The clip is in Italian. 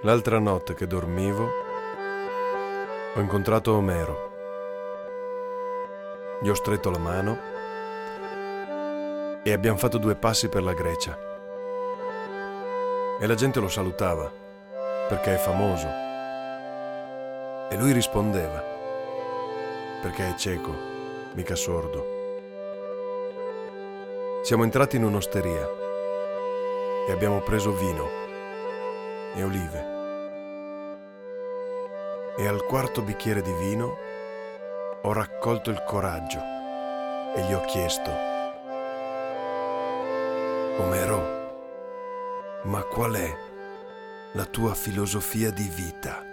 L'altra notte che dormivo ho incontrato Omero. Gli ho stretto la mano e abbiamo fatto 2 passi per la Grecia. E la gente lo salutava perché è famoso. E lui rispondeva perché è cieco, mica sordo. Siamo entrati in un'osteria e abbiamo preso vino e olive. E al 4° bicchiere di vino ho raccolto il coraggio e gli ho chiesto: Omero, ma qual è la tua filosofia di vita?